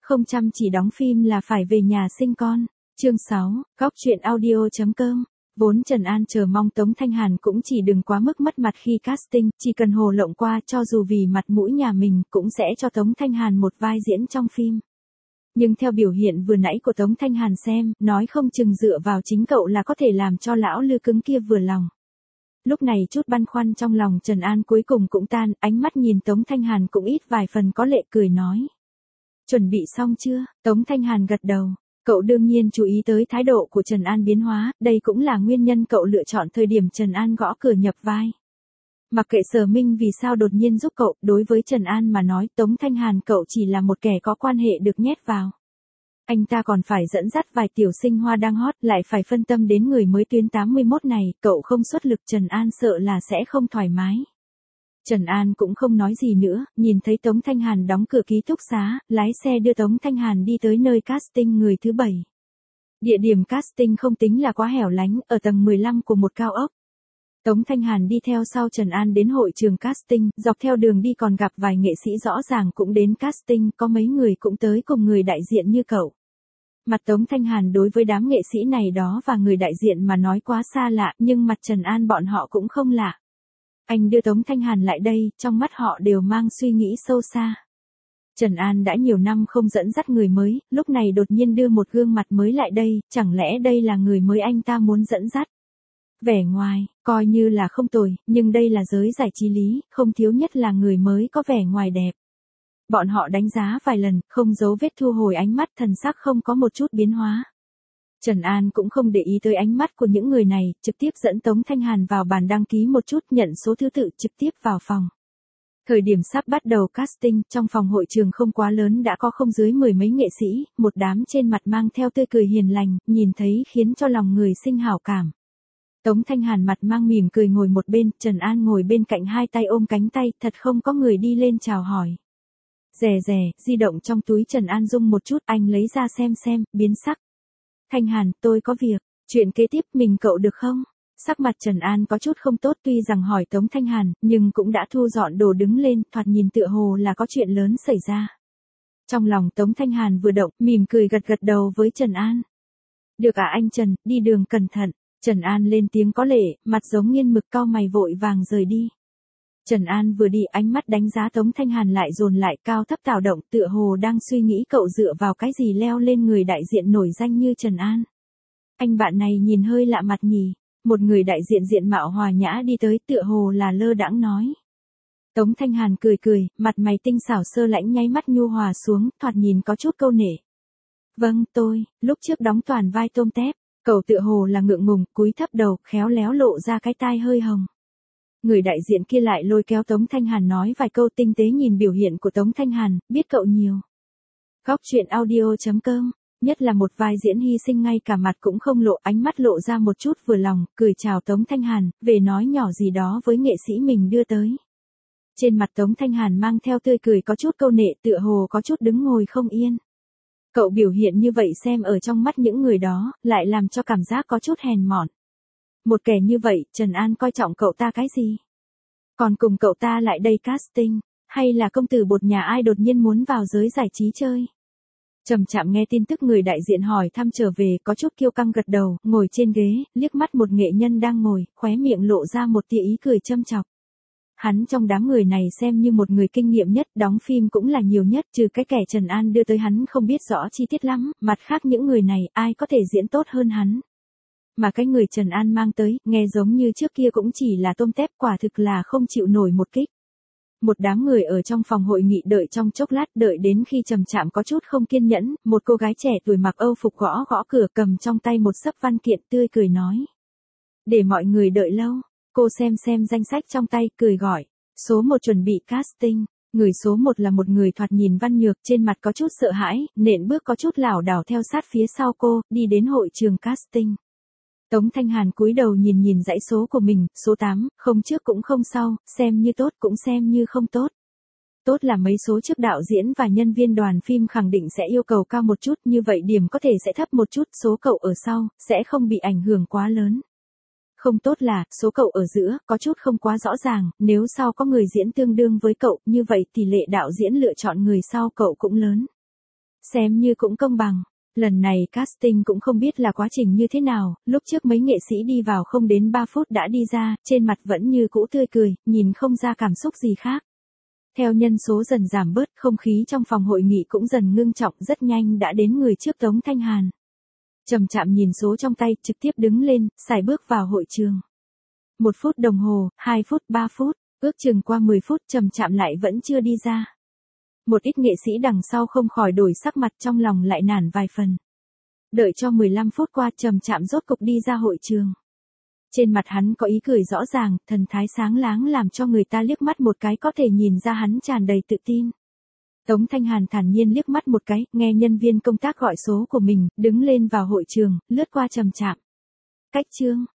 Không chăm chỉ đóng phim là phải về nhà sinh con. Chương 6, góc truyện audio.com. Vốn Trần An chờ mong Tống Thanh Hàn cũng chỉ đừng quá mức mất mặt khi casting, chỉ cần hồ lộng qua cho dù vì mặt mũi nhà mình cũng sẽ cho Tống Thanh Hàn một vai diễn trong phim. Nhưng theo biểu hiện vừa nãy của Tống Thanh Hàn xem, nói không chừng dựa vào chính cậu là có thể làm cho lão lư cứng kia vừa lòng. Lúc này chút băn khoăn trong lòng Trần An cuối cùng cũng tan, ánh mắt nhìn Tống Thanh Hàn cũng ít vài phần có lệ cười nói. Chuẩn bị xong chưa? Tống Thanh Hàn gật đầu. Cậu đương nhiên chú ý tới thái độ của Trần An biến hóa, đây cũng là nguyên nhân cậu lựa chọn thời điểm Trần An gõ cửa nhập vai. Mặc kệ Sở Minh vì sao đột nhiên giúp cậu, đối với Trần An mà nói Tống Thanh Hàn cậu chỉ là một kẻ có quan hệ được nhét vào. Anh ta còn phải dẫn dắt vài tiểu sinh hoa đang hot, lại phải phân tâm đến người mới tuyến 81 này, cậu không xuất lực Trần An sợ là sẽ không thoải mái. Trần An cũng không nói gì nữa, nhìn thấy Tống Thanh Hàn đóng cửa ký túc xá, lái xe đưa Tống Thanh Hàn đi tới nơi casting người thứ 7. Địa điểm casting không tính là quá hẻo lánh, ở tầng 15 của một cao ốc. Tống Thanh Hàn đi theo sau Trần An đến hội trường casting, dọc theo đường đi còn gặp vài nghệ sĩ rõ ràng cũng đến casting, có mấy người cũng tới cùng người đại diện như cậu. Mặt Tống Thanh Hàn đối với đám nghệ sĩ này đó và người đại diện mà nói quá xa lạ, nhưng mặt Trần An bọn họ cũng không lạ. Anh đưa Tống Thanh Hàn lại đây, trong mắt họ đều mang suy nghĩ sâu xa. Trần An đã nhiều năm không dẫn dắt người mới, lúc này đột nhiên đưa một gương mặt mới lại đây, chẳng lẽ đây là người mới anh ta muốn dẫn dắt? Vẻ ngoài, coi như là không tồi, nhưng đây là giới giải trí lý, không thiếu nhất là người mới có vẻ ngoài đẹp. Bọn họ đánh giá vài lần, không giấu vết thu hồi ánh mắt, thần sắc không có một chút biến hóa. Trần An cũng không để ý tới ánh mắt của những người này, trực tiếp dẫn Tống Thanh Hàn vào bàn đăng ký một chút, nhận số thứ tự trực tiếp vào phòng. Thời điểm sắp bắt đầu casting, trong phòng hội trường không quá lớn đã có không dưới 10 mấy nghệ sĩ, một đám trên mặt mang theo tươi cười hiền lành, nhìn thấy khiến cho lòng người sinh hảo cảm. Tống Thanh Hàn mặt mang mỉm cười ngồi một bên, Trần An ngồi bên cạnh hai tay ôm cánh tay, thật không có người đi lên chào hỏi. Rè, di động trong túi Trần An rung một chút, anh lấy ra xem, biến sắc. Thanh Hàn, tôi có việc, chuyện kế tiếp mình cậu được không? Sắc mặt Trần An có chút không tốt tuy rằng hỏi Tống Thanh Hàn, nhưng cũng đã thu dọn đồ đứng lên, thoạt nhìn tựa hồ là có chuyện lớn xảy ra. Trong lòng Tống Thanh Hàn vừa động, mỉm cười gật đầu với Trần An. Được à anh Trần, đi đường cẩn thận. Trần An lên tiếng có lệ, mặt giống nghiên mực cau mày vội vàng rời đi. Trần An vừa đi ánh mắt đánh giá Tống Thanh Hàn lại dồn lại cao thấp tạo động tựa hồ đang suy nghĩ cậu dựa vào cái gì leo lên người đại diện nổi danh như Trần An. Anh bạn này nhìn hơi lạ mặt nhỉ, một người đại diện diện mạo hòa nhã đi tới tựa hồ là lơ đãng nói. Tống Thanh Hàn cười, mặt mày tinh xảo sơ lãnh nháy mắt nhu hòa xuống, thoạt nhìn có chút câu nể. Vâng tôi, lúc trước đóng toàn vai tôm tép, cậu tựa hồ là ngượng ngùng, cúi thấp đầu, khéo léo lộ ra cái tai hơi hồng. Người đại diện kia lại lôi kéo Tống Thanh Hàn nói vài câu tinh tế nhìn biểu hiện của Tống Thanh Hàn, biết cậu nhiều. Góc truyện audio.com, nhất là một vai diễn hy sinh ngay cả mặt cũng không lộ, ánh mắt lộ ra một chút vừa lòng, cười chào Tống Thanh Hàn, về nói nhỏ gì đó với nghệ sĩ mình đưa tới. Trên mặt Tống Thanh Hàn mang theo tươi cười có chút câu nệ tựa hồ có chút đứng ngồi không yên. Cậu biểu hiện như vậy xem ở trong mắt những người đó, lại làm cho cảm giác có chút hèn mọn. Một kẻ như vậy, Trần An coi trọng cậu ta cái gì? Còn cùng cậu ta lại đây casting, hay là công tử bột nhà ai đột nhiên muốn vào giới giải trí chơi? Chậm chạm nghe tin tức người đại diện hỏi thăm trở về, có chút kiêu căng gật đầu, ngồi trên ghế, liếc mắt một nghệ nhân đang ngồi, khóe miệng lộ ra một tia ý cười châm chọc. Hắn trong đám người này xem như một người kinh nghiệm nhất, đóng phim cũng là nhiều nhất, trừ cái kẻ Trần An đưa tới hắn không biết rõ chi tiết lắm, mặt khác những người này ai có thể diễn tốt hơn hắn. Mà cái người Trần An mang tới, nghe giống như trước kia cũng chỉ là tôm tép, quả thực là không chịu nổi một kích. Một đám người ở trong phòng hội nghị đợi trong chốc lát, đợi đến khi Trầm Trạm có chút không kiên nhẫn, một cô gái trẻ tuổi mặc âu phục gõ cửa cầm trong tay một xấp văn kiện tươi cười nói. Để mọi người đợi lâu, cô xem danh sách trong tay, cười gọi. Số 1 chuẩn bị casting. Người số 1 là một người thoạt nhìn văn nhược, trên mặt có chút sợ hãi, nện bước có chút lảo đảo theo sát phía sau cô, đi đến hội trường casting. Tống Thanh Hàn cúi đầu nhìn dãy số của mình, số 8, không trước cũng không sau, xem như tốt cũng xem như không tốt. Tốt là mấy số trước đạo diễn và nhân viên đoàn phim khẳng định sẽ yêu cầu cao một chút, như vậy điểm có thể sẽ thấp một chút, số cậu ở sau, sẽ không bị ảnh hưởng quá lớn. Không tốt là, số cậu ở giữa, có chút không quá rõ ràng, nếu sau có người diễn tương đương với cậu, như vậy tỷ lệ đạo diễn lựa chọn người sau cậu cũng lớn. Xem như cũng công bằng. Lần này casting cũng không biết là quá trình như thế nào, lúc trước mấy nghệ sĩ đi vào không đến 3 phút đã đi ra, trên mặt vẫn như cũ tươi cười, nhìn không ra cảm xúc gì khác. Theo nhân số dần giảm bớt, không khí trong phòng hội nghị cũng dần ngưng trọng, rất nhanh đã đến người trước Tống Thanh Hàn. Chậm chạm nhìn số trong tay, trực tiếp đứng lên, sải bước vào hội trường. 1 phút đồng hồ, 2 phút, 3 phút, ước chừng qua 10 phút chậm chạm lại vẫn chưa đi ra. Một ít nghệ sĩ đằng sau không khỏi đổi sắc mặt, trong lòng lại nản vài phần. Đợi cho 15 phút qua chậm chạm rốt cục đi ra hội trường. Trên mặt hắn có ý cười rõ ràng, thần thái sáng láng làm cho người ta liếc mắt một cái có thể nhìn ra hắn tràn đầy tự tin. Tống Thanh Hàn thản nhiên liếc mắt một cái, nghe nhân viên công tác gọi số của mình, đứng lên vào hội trường, lướt qua chậm chạm. Cách chương